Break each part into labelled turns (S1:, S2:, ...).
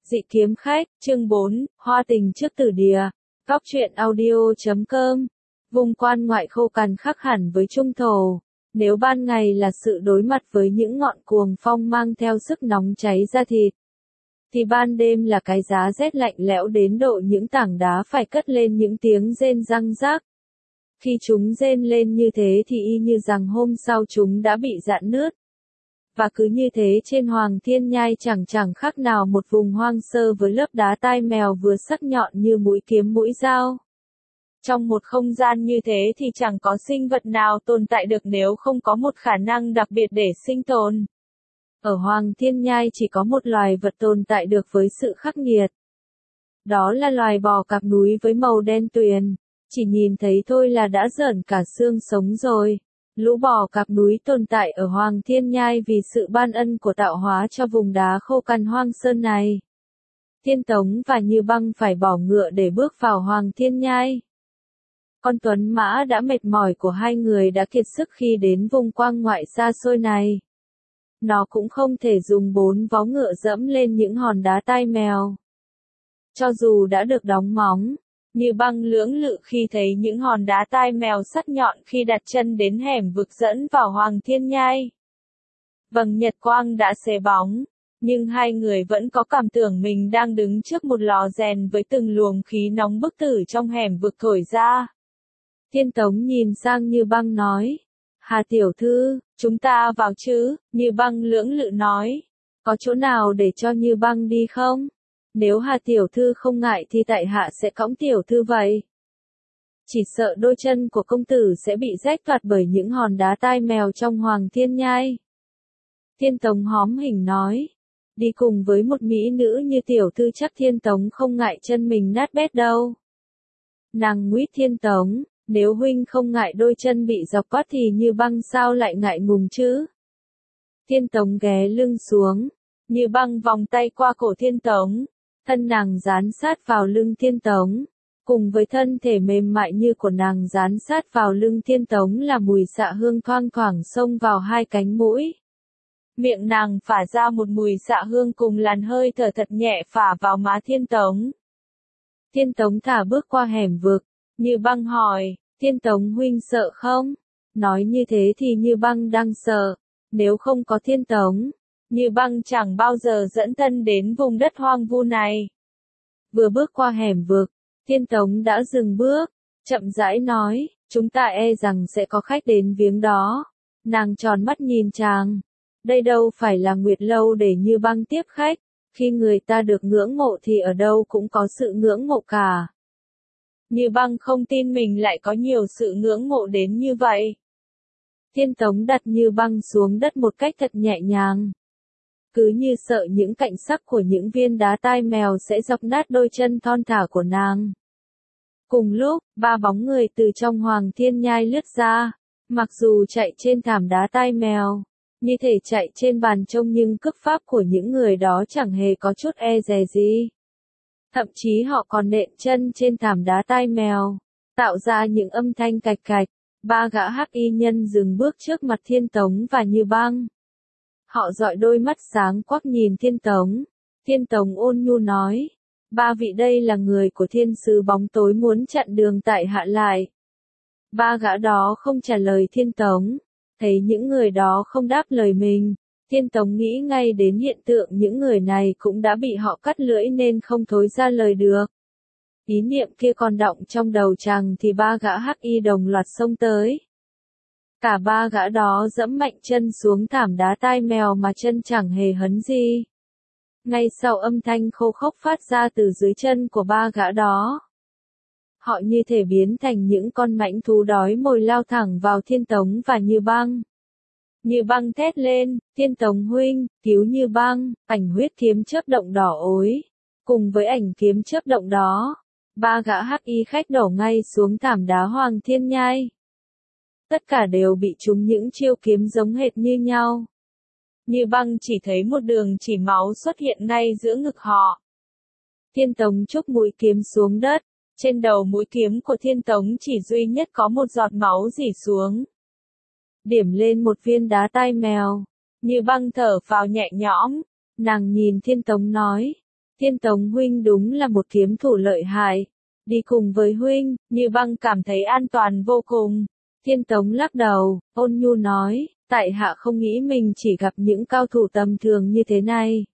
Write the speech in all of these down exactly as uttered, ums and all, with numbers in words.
S1: Dị kiếm khách, chương bốn, Hoa tình trước tử địa. Góc truyện audio chấm com. Vùng quan ngoại khô cằn khác hẳn với trung thổ. Nếu ban ngày là sự đối mặt với những ngọn cuồng phong mang theo sức nóng cháy da thịt, thì ban đêm là cái giá rét lạnh lẽo đến độ những tảng đá phải cất lên những tiếng rên răng rác. Khi chúng rên lên như thế thì y như rằng hôm sau chúng đã bị rạn nứt. Và cứ như thế trên Hoàng Thiên Nhai chẳng chẳng khác nào một vùng hoang sơ với lớp đá tai mèo vừa sắc nhọn như mũi kiếm mũi dao. Trong một không gian như thế thì chẳng có sinh vật nào tồn tại được nếu không có một khả năng đặc biệt để sinh tồn. Ở Hoàng Thiên Nhai chỉ có một loài vật tồn tại được với sự khắc nghiệt. Đó là loài bò cạp núi với màu đen tuyền. Chỉ nhìn thấy thôi là đã rợn cả xương sống rồi. Lũ bò cạp núi tồn tại ở Hoàng Thiên Nhai vì sự ban ân của tạo hóa cho vùng đá khô cằn hoang sơn này. Thiên Tống và Như Băng phải bỏ ngựa để bước vào Hoàng Thiên Nhai. Con tuấn mã đã mệt mỏi của hai người đã kiệt sức khi đến vùng quang ngoại xa xôi này. Nó cũng không thể dùng bốn vó ngựa dẫm lên những hòn đá tai mèo. Cho dù đã được đóng móng, Như Băng lưỡng lự khi thấy những hòn đá tai mèo sắc nhọn khi đặt chân đến hẻm vực dẫn vào Hoàng Thiên Nhai. Vầng nhật quang đã xế bóng, nhưng hai người vẫn có cảm tưởng mình đang đứng trước một lò rèn với từng luồng khí nóng bức tử trong hẻm vực thổi ra. Thiên Tống nhìn sang Như Băng nói, Hà tiểu thư, chúng ta vào chứ? Như Băng lưỡng lự nói, có chỗ nào để cho Như Băng đi không? Nếu Hà tiểu thư không ngại thì tại hạ sẽ cõng tiểu thư vậy. Chỉ sợ đôi chân của công tử sẽ bị rách toạc bởi những hòn đá tai mèo trong Hoàng Thiên Nhai. Thiên Tống hóm hình nói, đi cùng với một mỹ nữ như tiểu thư chắc Thiên Tống không ngại chân mình nát bét đâu. Nàng nguyết Thiên Tống, nếu huynh không ngại đôi chân bị dọc quát thì Như Băng sao lại ngại ngùng chứ? Thiên Tống ghé lưng xuống, Như Băng vòng tay qua cổ Thiên Tống. Thân nàng dán sát vào lưng Thiên Tống, cùng với thân thể mềm mại như của nàng dán sát vào lưng Thiên Tống là mùi xạ hương thoang thoảng xông vào hai cánh mũi. Miệng nàng phả ra một mùi xạ hương cùng làn hơi thở thật nhẹ phả vào má Thiên Tống. Thiên Tống thả bước qua hẻm vực, Như Băng hỏi, Thiên Tống huynh sợ không? Nói như thế thì Như Băng đang sợ, nếu không có Thiên Tống, Như Băng chẳng bao giờ dẫn thân đến vùng đất hoang vu này. Vừa bước qua hẻm vực, Thiên Tống đã dừng bước, chậm rãi nói, chúng ta e rằng sẽ có khách đến viếng đó. Nàng tròn mắt nhìn chàng, đây đâu phải là Nguyệt Lâu để Như Băng tiếp khách, khi người ta được ngưỡng mộ thì ở đâu cũng có sự ngưỡng mộ cả. Như Băng không tin mình lại có nhiều sự ngưỡng mộ đến như vậy. Thiên Tống đặt Như Băng xuống đất một cách thật nhẹ nhàng. Cứ như sợ những cạnh sắc của những viên đá tai mèo sẽ dọc nát đôi chân thon thả của nàng. Cùng lúc, ba bóng người từ trong Hoàng Thiên Nhai lướt ra, mặc dù chạy trên thảm đá tai mèo, như thể chạy trên bàn trông nhưng cước pháp của những người đó chẳng hề có chút e dè gì. Thậm chí họ còn nện chân trên thảm đá tai mèo, tạo ra những âm thanh cạch cạch. Ba gã hắc y nhân dừng bước trước mặt Thiên Tống và Như Băng. Họ dọi đôi mắt sáng quắc nhìn Thiên Tống. Thiên Tống ôn nhu nói, ba vị đây là người của thiên sứ bóng tối muốn chặn đường tại hạ lại. Ba gã đó không trả lời Thiên Tống. Thấy những người đó không đáp lời mình, Thiên Tống nghĩ ngay đến hiện tượng những người này cũng đã bị họ cắt lưỡi nên không thối ra lời được. Ý niệm kia còn đọng trong đầu chàng thì ba gã hắc y đồng loạt xông tới. Cả ba gã đó dẫm mạnh chân xuống thảm đá tai mèo mà chân chẳng hề hấn gì. Ngay sau âm thanh khô khốc phát ra từ dưới chân của ba gã đó, họ như thể biến thành những con mãnh thú đói mồi lao thẳng vào Thiên Tống và Như Băng. Như Băng thét lên, Thiên Tống huynh, cứu Như Băng, ảnh huyết kiếm chớp động đỏ ối. Cùng với ảnh kiếm chớp động đó, ba gã hắc y khách đổ ngay xuống thảm đá Hoàng Thiên Nhai. Tất cả đều bị trúng những chiêu kiếm giống hệt như nhau. Như Băng chỉ thấy một đường chỉ máu xuất hiện ngay giữa ngực họ. Thiên Tống chúc mũi kiếm xuống đất, trên đầu mũi kiếm của Thiên Tống chỉ duy nhất có một giọt máu rỉ xuống. Điểm lên một viên đá tai mèo, Như Băng thở phào nhẹ nhõm, nàng nhìn Thiên Tống nói, Thiên Tống huynh đúng là một kiếm thủ lợi hại. Đi cùng với huynh, Như Băng cảm thấy an toàn vô cùng. Thiên Tống lắc đầu, ôn nhu nói, tại hạ không nghĩ mình chỉ gặp những cao thủ tầm thường như thế này.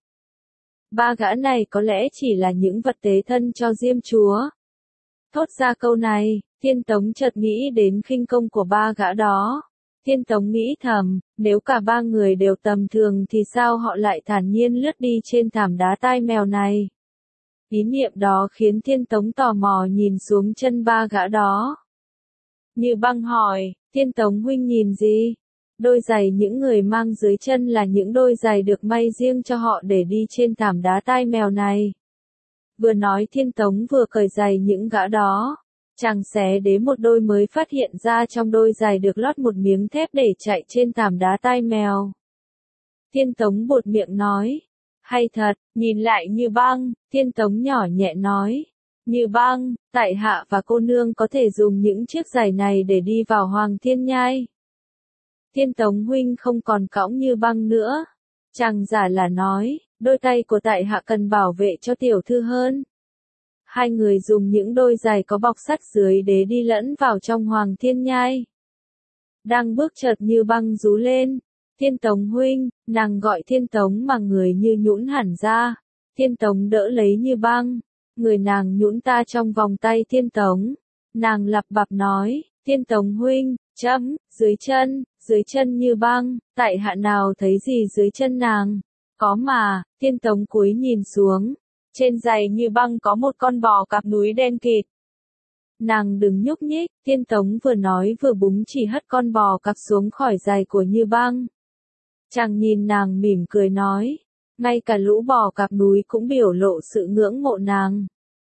S1: Ba gã này có lẽ chỉ là những vật tế thân cho Diêm Chúa. Thốt ra câu này, Thiên Tống chợt nghĩ đến khinh công của ba gã đó. Thiên Tống nghĩ thầm, nếu cả ba người đều tầm thường thì sao họ lại thản nhiên lướt đi trên thảm đá tai mèo này. Ý niệm đó khiến Thiên Tống tò mò nhìn xuống chân ba gã đó. Như Băng hỏi, Thiên Tống huynh nhìn gì? Đôi giày những người mang dưới chân là những đôi giày được may riêng cho họ để đi trên thảm đá tai mèo này. Vừa nói Thiên Tống vừa cởi giày những gã đó. Chàng xé đế một đôi mới phát hiện ra trong đôi giày được lót một miếng thép để chạy trên thảm đá tai mèo. Thiên Tống buột miệng nói, hay thật, nhìn lại Như Băng, Thiên Tống nhỏ nhẹ nói, Như Băng, tại hạ và cô nương có thể dùng những chiếc giày này để đi vào Hoàng Thiên Nhai. Thiên Tống huynh không còn cõng Như Băng nữa. Chàng giả là nói, đôi tay của tại hạ cần bảo vệ cho tiểu thư hơn. Hai người dùng những đôi giày có bọc sắt dưới đế đi lẫn vào trong Hoàng Thiên Nhai. Đang bước chợt Như Băng rú lên, Thiên Tống huynh, nàng gọi Thiên Tống mà người như nhũn hẳn ra. Thiên Tống đỡ lấy Như Băng, người nàng nhũn ta trong vòng tay Thiên Tống. Nàng lặp bặp nói, Thiên Tống huynh, chấm, dưới chân, dưới chân Như Băng, tại hạ nào thấy gì dưới chân nàng. Có mà, Thiên Tống cúi nhìn xuống. Trên giày Như Băng có một con bò cạp núi đen kịt. Nàng đừng nhúc nhích, Thiên Tống vừa nói vừa búng chỉ hất con bò cạp xuống khỏi giày của Như Băng. Chàng nhìn nàng mỉm cười nói, ngay cả lũ bò cạp núi cũng biểu lộ sự ngưỡng mộ nàng.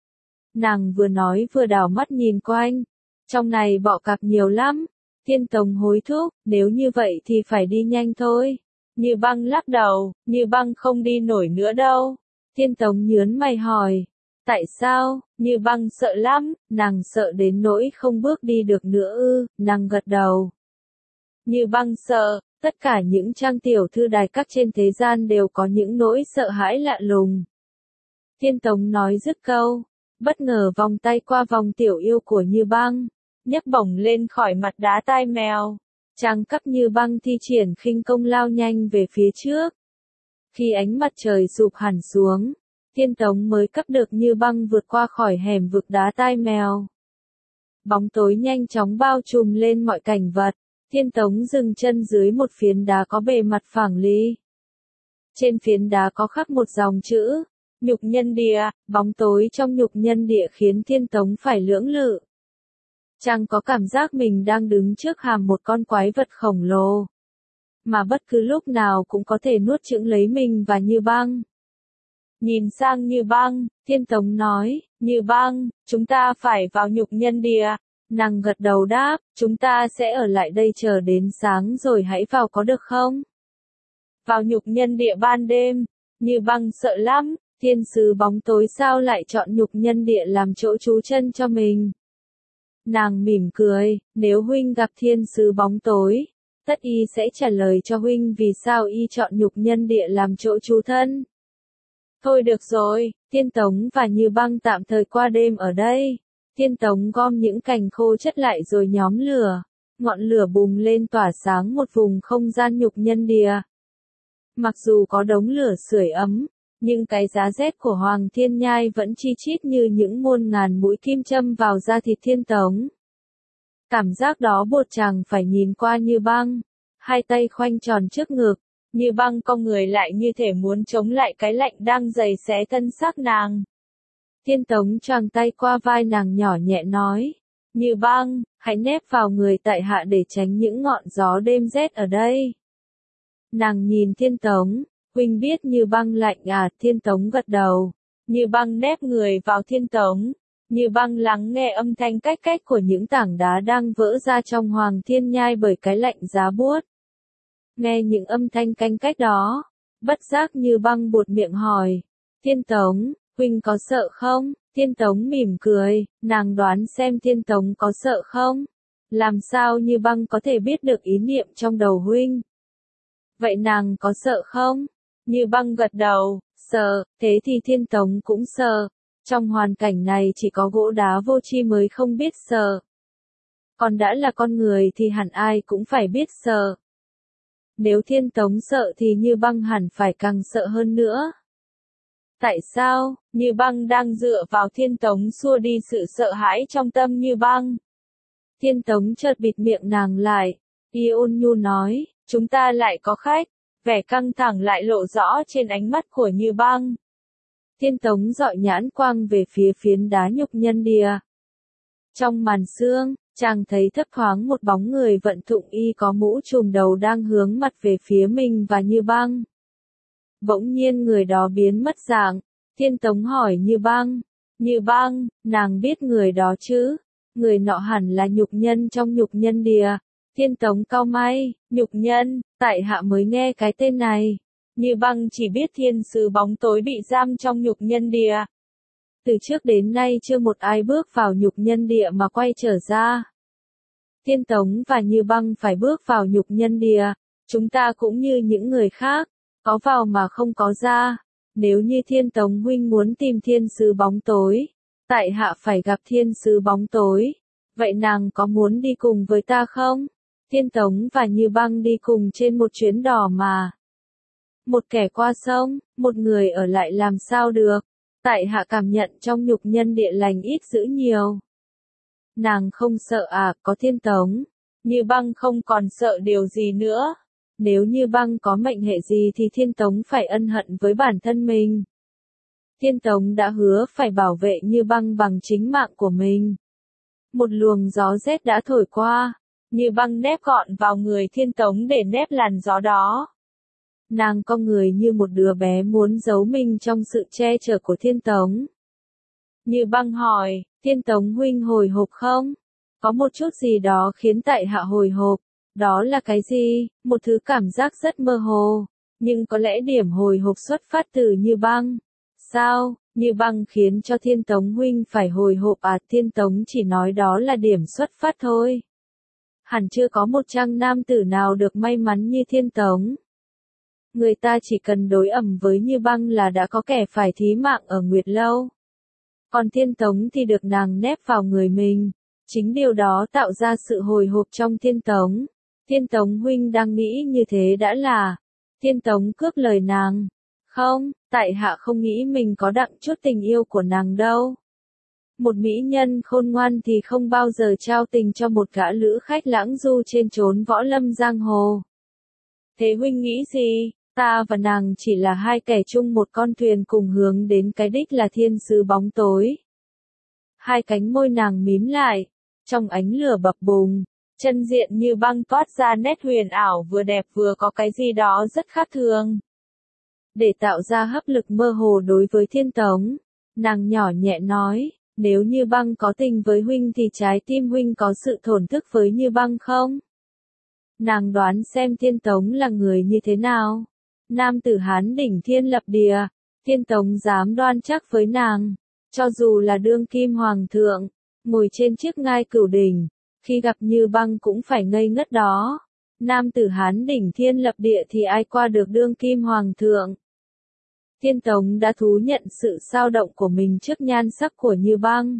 S1: Nàng vừa nói vừa đảo mắt nhìn quanh, trong này bọ cạp nhiều lắm. Thiên Tống hối thúc, nếu như vậy thì phải đi nhanh thôi. Như Băng lắc đầu, Như Băng không đi nổi nữa đâu. Thiên Tống nhớn mày hỏi, tại sao? Như Băng sợ lắm, nàng sợ đến nỗi không bước đi được nữa ư? Nàng gật đầu. Như Băng sợ, tất cả những trang tiểu thư đài các trên thế gian đều có những nỗi sợ hãi lạ lùng. Thiên Tống nói dứt câu, bất ngờ vòng tay qua vòng tiểu yêu của Như Băng, nhấc bổng lên khỏi mặt đá tai mèo. Chàng cắp Như Băng thi triển khinh công lao nhanh về phía trước. Khi ánh mặt trời sụp hẳn xuống, Thiên Tống mới cấp được Như Băng vượt qua khỏi hẻm vực đá tai mèo. Bóng tối nhanh chóng bao trùm lên mọi cảnh vật. Thiên Tống dừng chân dưới một phiến đá có bề mặt phẳng lì. Trên phiến đá có khắc một dòng chữ, nhục nhân địa. Bóng tối trong nhục nhân địa khiến Thiên Tống phải lưỡng lự. Chàng có cảm giác mình đang đứng trước hàm một con quái vật khổng lồ, mà bất cứ lúc nào cũng có thể nuốt chửng lấy mình và Như Băng. Nhìn sang Như Băng, Thiên Tống nói, Như Băng, chúng ta phải vào nhục nhân địa. Nàng gật đầu đáp, chúng ta sẽ ở lại đây chờ đến sáng rồi hãy vào có được không? Vào nhục nhân địa ban đêm, Như Băng sợ lắm, thiên sứ bóng tối sao lại chọn nhục nhân địa làm chỗ trú chân cho mình. Nàng mỉm cười, nếu huynh gặp thiên sứ bóng tối, tất y sẽ trả lời cho huynh vì sao y chọn nhục nhân địa làm chỗ trú thân. Thôi được rồi, Thiên Tống và Như Băng tạm thời qua đêm ở đây. Thiên Tống gom những cành khô chất lại rồi nhóm lửa. Ngọn lửa bùng lên tỏa sáng một vùng không gian nhục nhân địa. Mặc dù có đống lửa sưởi ấm, nhưng cái giá rét của Hoàng Thiên Nhai vẫn chi chít như những muôn ngàn mũi kim châm vào da thịt Thiên Tống. Cảm giác đó buộc chàng phải nhìn qua Như Băng, hai tay khoanh tròn trước ngực, Như Băng cong người lại như thể muốn chống lại cái lạnh đang giày xé thân xác nàng. Thiên Tống choàng tay qua vai nàng nhỏ nhẹ nói, Như Băng, hãy nép vào người tại hạ để tránh những ngọn gió đêm rét ở đây. Nàng nhìn Thiên Tống, huynh biết Như Băng lạnh à? Thiên Tống gật đầu. Như Băng nép người vào Thiên Tống. Như Băng lắng nghe âm thanh cách cách của những tảng đá đang vỡ ra trong Hoàng Thiên Nhai bởi cái lạnh giá buốt. Nghe những âm thanh canh cách đó, bất giác Như Băng buột miệng hỏi, Thiên Tống, huynh có sợ không? Thiên Tống mỉm cười, nàng đoán xem Thiên Tống có sợ không? Làm sao Như Băng có thể biết được ý niệm trong đầu huynh? Vậy nàng có sợ không? Như Băng gật đầu, Sợ, thế thì Thiên Tống cũng sợ. Trong hoàn cảnh này chỉ có gỗ đá vô tri mới không biết sợ. Còn đã là con người thì hẳn ai cũng phải biết sợ. Nếu Thiên Tống sợ thì Như Băng hẳn phải càng sợ hơn nữa. Tại sao? Như Băng đang dựa vào Thiên Tống xua đi sự sợ hãi trong tâm Như Băng. Thiên Tống chợt bịt miệng nàng lại. Y ôn nhu nói, chúng ta lại có khách. Vẻ căng thẳng lại lộ rõ trên ánh mắt của Như Băng. Thiên Tống dọi nhãn quang về phía phiến đá nhục nhân địa. Trong màn sương, chàng thấy thấp thoáng một bóng người vận thụng y có mũ trùm đầu đang hướng mặt về phía mình và Như Băng. Bỗng nhiên người đó biến mất dạng. Thiên Tống hỏi Như Băng. Như Băng, nàng biết người đó chứ? Người nọ hẳn là nhục nhân trong nhục nhân địa. Thiên Tống cau mày, nhục nhân, tại hạ mới nghe cái tên này. Như Băng chỉ biết thiên sứ bóng tối bị giam trong nhục nhân địa. Từ trước đến nay chưa một ai bước vào nhục nhân địa mà quay trở ra. Thiên Tống và Như Băng phải bước vào nhục nhân địa. Chúng ta cũng như những người khác, có vào mà không có ra. Nếu như Thiên Tống huynh muốn tìm thiên sứ bóng tối, tại hạ phải gặp thiên sứ bóng tối. Vậy nàng có muốn đi cùng với ta không? Thiên Tống và Như Băng đi cùng trên một chuyến đò mà. Một kẻ qua sông, một người ở lại làm sao được. Tại hạ cảm nhận trong nhục nhân địa lành ít dữ nhiều. Nàng không sợ à, có Thiên Tống. Như Băng không còn sợ điều gì nữa. Nếu Như Băng có mệnh hệ gì thì Thiên Tống phải ân hận với bản thân mình. Thiên Tống đã hứa phải bảo vệ Như Băng bằng chính mạng của mình. Một luồng gió rét đã thổi qua. Như Băng nép gọn vào người Thiên Tống để nép làn gió đó. Nàng con người như một đứa bé muốn giấu mình trong sự che chở của Thiên Tống. Như Băng hỏi, Thiên Tống huynh hồi hộp không? Có một chút gì đó khiến tại hạ hồi hộp. Đó là cái gì? Một thứ cảm giác rất mơ hồ. Nhưng có lẽ điểm hồi hộp xuất phát từ Như Băng. Sao? Như Băng khiến cho Thiên Tống huynh phải hồi hộp à? Thiên Tống chỉ nói đó là điểm xuất phát thôi. Hẳn chưa có một trang nam tử nào được may mắn như Thiên Tống. Người ta chỉ cần đối ẩm với Như Băng là đã có kẻ phải thí mạng ở Nguyệt Lâu. Còn Thiên Tống thì được nàng nép vào người mình. Chính điều đó tạo ra sự hồi hộp trong Thiên Tống. Thiên Tống huynh đang nghĩ như thế đã là. Thiên Tống cướp lời nàng. Không, tại hạ không nghĩ mình có đặng chút tình yêu của nàng đâu. Một mỹ nhân khôn ngoan thì không bao giờ trao tình cho một gã lữ khách lãng du trên chốn võ lâm giang hồ. Thế huynh nghĩ gì? Ta và nàng chỉ là hai kẻ chung một con thuyền cùng hướng đến cái đích là thiên sứ bóng tối. Hai cánh môi nàng mím lại, trong ánh lửa bập bùng, chân diện Như Băng toát ra nét huyền ảo vừa đẹp vừa có cái gì đó rất khác thường. Để tạo ra hấp lực mơ hồ đối với Thiên Tống, nàng nhỏ nhẹ nói, nếu Như Băng có tình với huynh thì trái tim huynh có sự thổn thức với Như Băng không? Nàng đoán xem Thiên Tống là người như thế nào? Nam tử Hán đỉnh thiên lập địa, Thiên Tống dám đoan chắc với nàng, cho dù là đương kim hoàng thượng, ngồi trên chiếc ngai cửu đỉnh, khi gặp Như Băng cũng phải ngây ngất đó. Nam tử Hán đỉnh thiên lập địa thì ai qua được đương kim hoàng thượng. Thiên Tống đã thú nhận sự dao động của mình trước nhan sắc của Như Băng.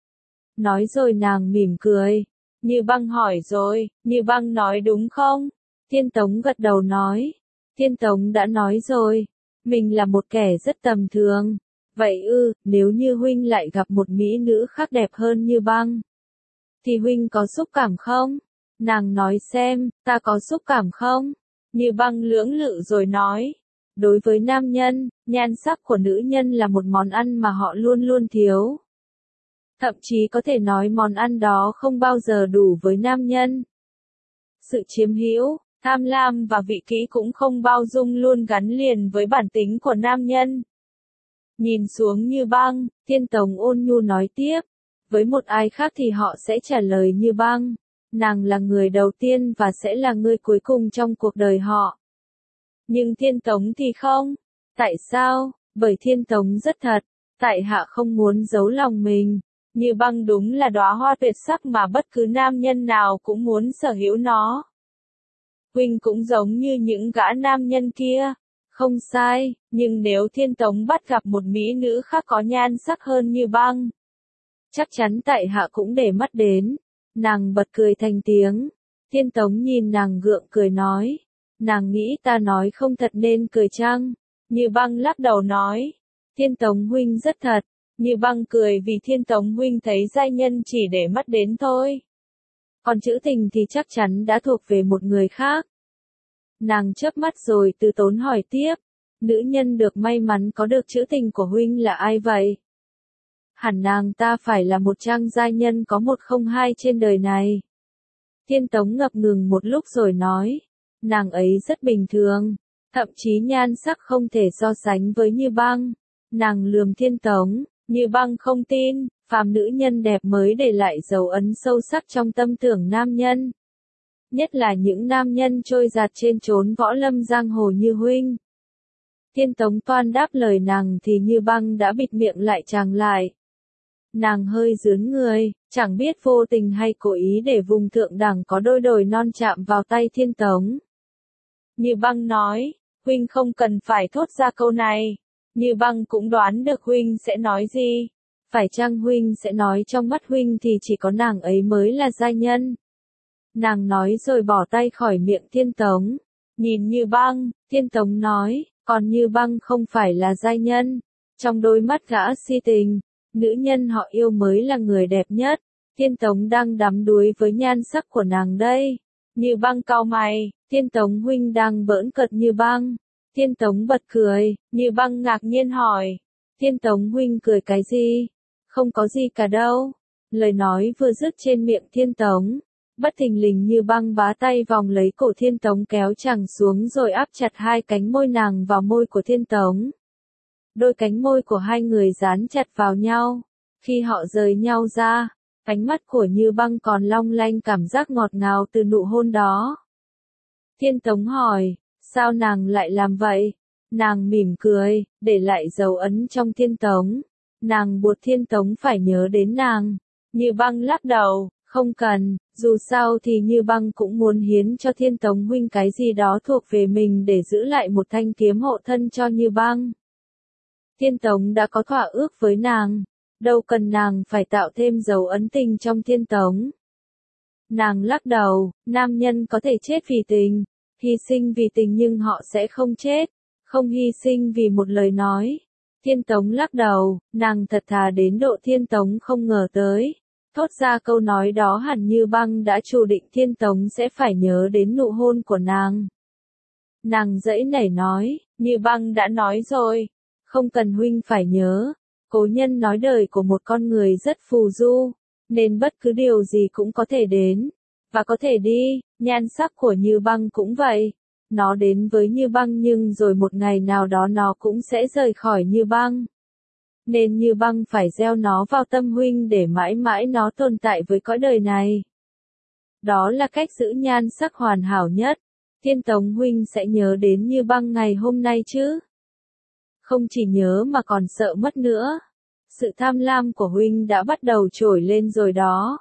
S1: Nói rồi nàng mỉm cười. Như Băng hỏi rồi, Như Băng nói đúng không? Thiên Tống gật đầu nói. Thiên Tống đã nói rồi, mình là một kẻ rất tầm thường. Vậy ư, nếu như huynh lại gặp một mỹ nữ khác đẹp hơn Như Băng, thì huynh có xúc cảm không? Nàng nói xem, ta có xúc cảm không? Như Băng lưỡng lự rồi nói. Đối với nam nhân, nhan sắc của nữ nhân là một món ăn mà họ luôn luôn thiếu. Thậm chí có thể nói món ăn đó không bao giờ đủ với nam nhân. Sự chiếm hữu, tham lam và vị kỷ cũng không bao dung luôn gắn liền với bản tính của nam nhân. Nhìn xuống Như Băng, Thiên Tống ôn nhu nói tiếp. Với một ai khác thì họ sẽ trả lời Như Băng. Nàng là người đầu tiên và sẽ là người cuối cùng trong cuộc đời họ. Nhưng Thiên Tống thì không. Tại sao? Bởi Thiên Tống rất thật. Tại hạ không muốn giấu lòng mình. Như Băng đúng là đóa hoa tuyệt sắc mà bất cứ nam nhân nào cũng muốn sở hữu nó. Huynh cũng giống như những gã nam nhân kia. Không sai, nhưng nếu Thiên Tống bắt gặp một mỹ nữ khác có nhan sắc hơn Như Băng, chắc chắn tại hạ cũng để mắt đến. Nàng bật cười thành tiếng. Thiên Tống nhìn nàng gượng cười nói. Nàng nghĩ ta nói không thật nên cười chăng? Như Băng lắc đầu nói. Thiên Tống huynh rất thật. Như Băng cười vì Thiên Tống huynh thấy giai nhân chỉ để mắt đến thôi. Còn chữ tình thì chắc chắn đã thuộc về một người khác. Nàng chớp mắt rồi từ tốn hỏi tiếp. Nữ nhân được may mắn có được chữ tình của huynh là ai vậy? Hẳn nàng ta phải là một trang giai nhân có một không hai trên đời này. Thiên Tống ngập ngừng một lúc rồi nói. Nàng ấy rất bình thường. Thậm chí nhan sắc không thể so sánh với Như Băng. Nàng lườm Thiên Tống. Như Băng không tin. Phàm nữ nhân đẹp mới để lại dấu ấn sâu sắc trong tâm tưởng nam nhân. Nhất là những nam nhân trôi giạt trên chốn võ lâm giang hồ như huynh. Thiên Tống toan đáp lời nàng thì Như Băng đã bịt miệng lại chàng lại. Nàng hơi rướn người, chẳng biết vô tình hay cố ý để vùng thượng đẳng có đôi đồi non chạm vào tay Thiên Tống. Như Băng nói, huynh không cần phải thốt ra câu này. Như Băng cũng đoán được huynh sẽ nói gì. Phải chăng huynh sẽ nói trong mắt huynh thì chỉ có nàng ấy mới là giai nhân. Nàng nói rồi bỏ tay khỏi miệng Thiên Tống. Nhìn Như Băng, Thiên Tống nói, còn Như Băng không phải là giai nhân. Trong đôi mắt gã si tình, nữ nhân họ yêu mới là người đẹp nhất. Thiên Tống đang đắm đuối với nhan sắc của nàng đây. Như Băng cau mày, Thiên Tống huynh đang bỡn cợt Như Băng. Thiên Tống bật cười, Như Băng ngạc nhiên hỏi. Thiên Tống huynh cười cái gì? Không có gì cả đâu. Lời nói vừa dứt trên miệng Thiên Tống. Bất thình lình Như Băng bá tay vòng lấy cổ Thiên Tống kéo chàng xuống rồi áp chặt hai cánh môi nàng vào môi của Thiên Tống. Đôi cánh môi của hai người dán chặt vào nhau. Khi họ rời nhau ra, ánh mắt của Như Băng còn long lanh cảm giác ngọt ngào từ nụ hôn đó. Thiên Tống hỏi, sao nàng lại làm vậy? Nàng mỉm cười, để lại dấu ấn trong Thiên Tống. Nàng buộc Thiên Tống phải nhớ đến nàng. Như Băng lắc đầu, không cần, dù sao thì Như Băng cũng muốn hiến cho Thiên Tống huynh cái gì đó thuộc về mình để giữ lại một thanh kiếm hộ thân cho Như Băng. Thiên Tống đã có thỏa ước với nàng, đâu cần nàng phải tạo thêm dấu ấn tình trong Thiên Tống. Nàng lắc đầu, nam nhân có thể chết vì tình, hy sinh vì tình nhưng họ sẽ không chết, không hy sinh vì một lời nói. Thiên Tống lắc đầu, nàng thật thà đến độ Thiên Tống không ngờ tới. Thốt ra câu nói đó hẳn Như Băng đã chủ định Thiên Tống sẽ phải nhớ đến nụ hôn của nàng. Nàng giãy nảy nói, Như Băng đã nói rồi, không cần huynh phải nhớ. Cố nhân nói đời của một con người rất phù du, nên bất cứ điều gì cũng có thể đến, và có thể đi, nhan sắc của Như Băng cũng vậy. Nó đến với Như Băng nhưng rồi một ngày nào đó nó cũng sẽ rời khỏi Như Băng. Nên Như Băng phải gieo nó vào tâm huynh để mãi mãi nó tồn tại với cõi đời này. Đó là cách giữ nhan sắc hoàn hảo nhất. Thiên Tống huynh sẽ nhớ đến Như Băng ngày hôm nay chứ? Không chỉ nhớ mà còn sợ mất nữa. Sự tham lam của huynh đã bắt đầu trồi lên rồi đó.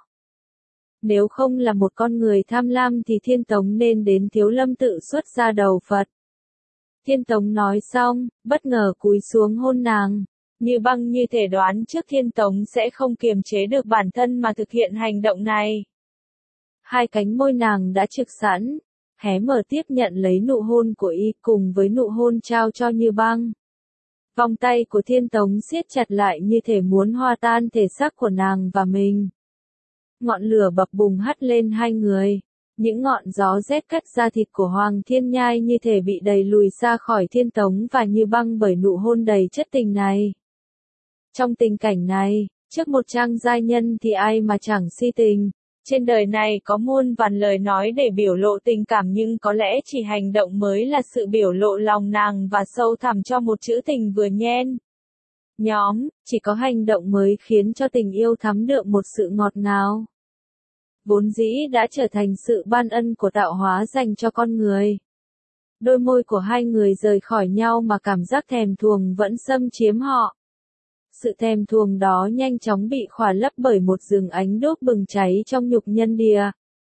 S1: Nếu không là một con người tham lam thì Thiên Tống nên đến Thiếu Lâm tự xuất ra đầu Phật. Thiên Tống nói xong, bất ngờ cúi xuống hôn nàng. Như Băng như thể đoán trước Thiên Tống sẽ không kiềm chế được bản thân mà thực hiện hành động này. Hai cánh môi nàng đã trực sẵn, hé mở tiếp nhận lấy nụ hôn của y cùng với nụ hôn trao cho Như Băng. Vòng tay của Thiên Tống siết chặt lại như thể muốn hòa tan thể xác của nàng và mình. Ngọn lửa bập bùng hắt lên hai người. Những ngọn gió rét cắt da thịt của Hoàng Thiên Nhai như thể bị đẩy lùi ra khỏi Thiên Tống và Như Băng bởi nụ hôn đầy chất tình này. Trong tình cảnh này, trước một trang giai nhân thì ai mà chẳng si tình. Trên đời này có muôn vàn lời nói để biểu lộ tình cảm nhưng có lẽ chỉ hành động mới là sự biểu lộ lòng nàng và sâu thẳm cho một chữ tình vừa nhen. Nhóm, chỉ có hành động mới khiến cho tình yêu thắm đượm một sự ngọt ngào. Vốn dĩ đã trở thành sự ban ân của tạo hóa dành cho con người. Đôi môi của hai người rời khỏi nhau mà cảm giác thèm thuồng vẫn xâm chiếm họ. Sự thèm thuồng đó nhanh chóng bị khỏa lấp bởi một rừng ánh đốt bừng cháy trong nhục nhân địa.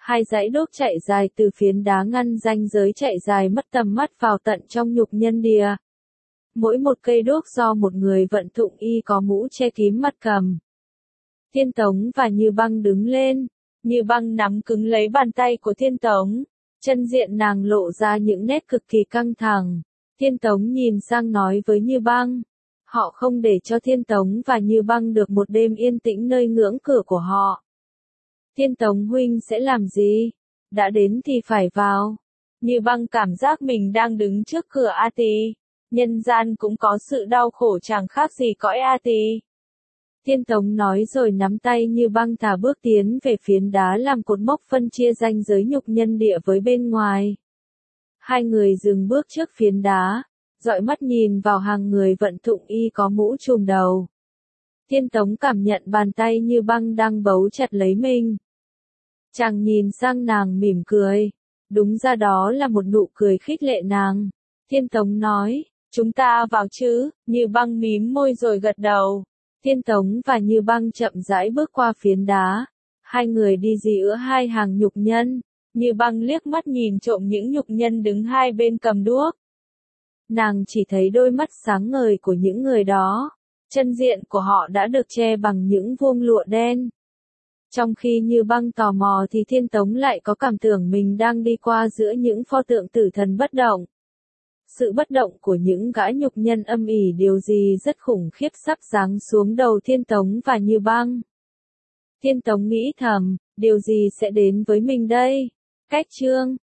S1: Hai dãy đốt chạy dài từ phiến đá ngăn ranh giới chạy dài mất tầm mắt vào tận trong nhục nhân địa. Mỗi một cây đuốc do một người vận thụng y có mũ che kín mặt cầm. Thiên Tống và Như Băng đứng lên, Như Băng nắm cứng lấy bàn tay của Thiên Tống, chân diện nàng lộ ra những nét cực kỳ căng thẳng. Thiên Tống nhìn sang nói với Như Băng, họ không để cho Thiên Tống và Như Băng được một đêm yên tĩnh nơi ngưỡng cửa của họ. Thiên Tống huynh sẽ làm gì? Đã đến thì phải vào. Như Băng cảm giác mình đang đứng trước cửa A Tỳ. Nhân gian cũng có sự đau khổ chẳng khác gì cõi A Tỳ. Thiên Tống nói rồi nắm tay Như Băng thả bước tiến về phiến đá làm cột mốc phân chia ranh giới nhục nhân địa với bên ngoài. Hai người dừng bước trước phiến đá, dõi mắt nhìn vào hàng người vận thụng y có mũ trùm đầu. Thiên Tống cảm nhận bàn tay Như Băng đang bấu chặt lấy mình. Chàng nhìn sang nàng mỉm cười. Đúng ra đó là một nụ cười khích lệ nàng. Thiên Tống nói, chúng ta vào chứ, Như Băng mím môi rồi gật đầu. Thiên Tống và Như Băng chậm rãi bước qua phiến đá. Hai người đi giữa hai hàng nhục nhân. Như Băng liếc mắt nhìn trộm những nhục nhân đứng hai bên cầm đuốc. Nàng chỉ thấy đôi mắt sáng ngời của những người đó. Chân diện của họ đã được che bằng những vuông lụa đen. Trong khi Như Băng tò mò thì Thiên Tống lại có cảm tưởng mình đang đi qua giữa những pho tượng tử thần bất động. Sự bất động của những gã nhục nhân âm ỉ điều gì rất khủng khiếp sắp giáng xuống đầu Thiên Tống và Như Băng. Thiên Tống nghĩ thầm, điều gì sẽ đến với mình đây? Cách chương